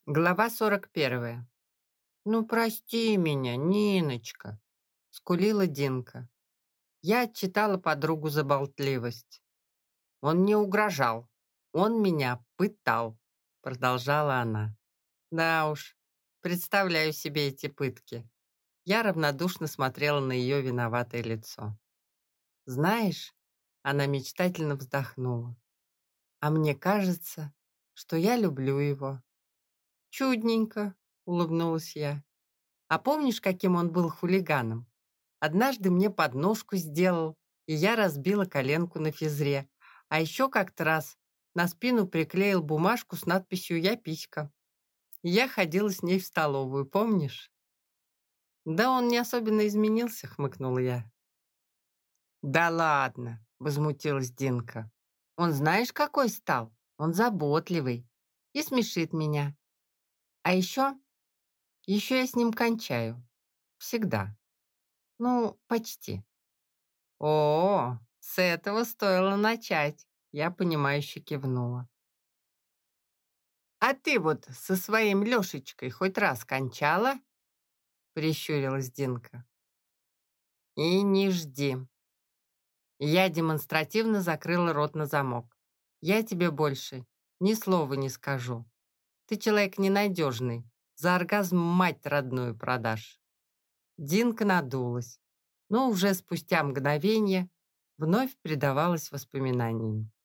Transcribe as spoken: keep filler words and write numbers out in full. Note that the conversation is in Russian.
Глава сорок первая. «Ну, прости меня, Ниночка», — скулила Динка. Я отчитала подругу за болтливость. «Он не угрожал, он меня пытал», — продолжала она. Да уж, представляю себе эти пытки. Я равнодушно смотрела на ее виноватое лицо. «Знаешь», — она мечтательно вздохнула, «а мне кажется, что я люблю его». «Чудненько», — улыбнулась я. «А помнишь, каким он был хулиганом? Однажды мне подножку сделал, и я разбила коленку на физре. А еще как-то раз на спину приклеил бумажку с надписью «Я писька». И я ходила с ней в столовую, помнишь?» «Да он не особенно изменился», — хмыкнула я. «Да ладно», — возмутилась Динка. «Он знаешь, какой стал? Он заботливый и смешит меня. А еще, еще я с ним кончаю. Всегда. Ну, почти». «О, с этого стоило начать», — я понимающе кивнула. «А ты вот со своим Лешечкой хоть раз кончала?» — прищурилась Динка. «И не жди». Я демонстративно закрыла рот на замок. «Я тебе больше ни слова не скажу. Ты человек ненадежный, за оргазм мать родную продашь». Динка надулась, но уже спустя мгновение вновь предавалась воспоминаниям.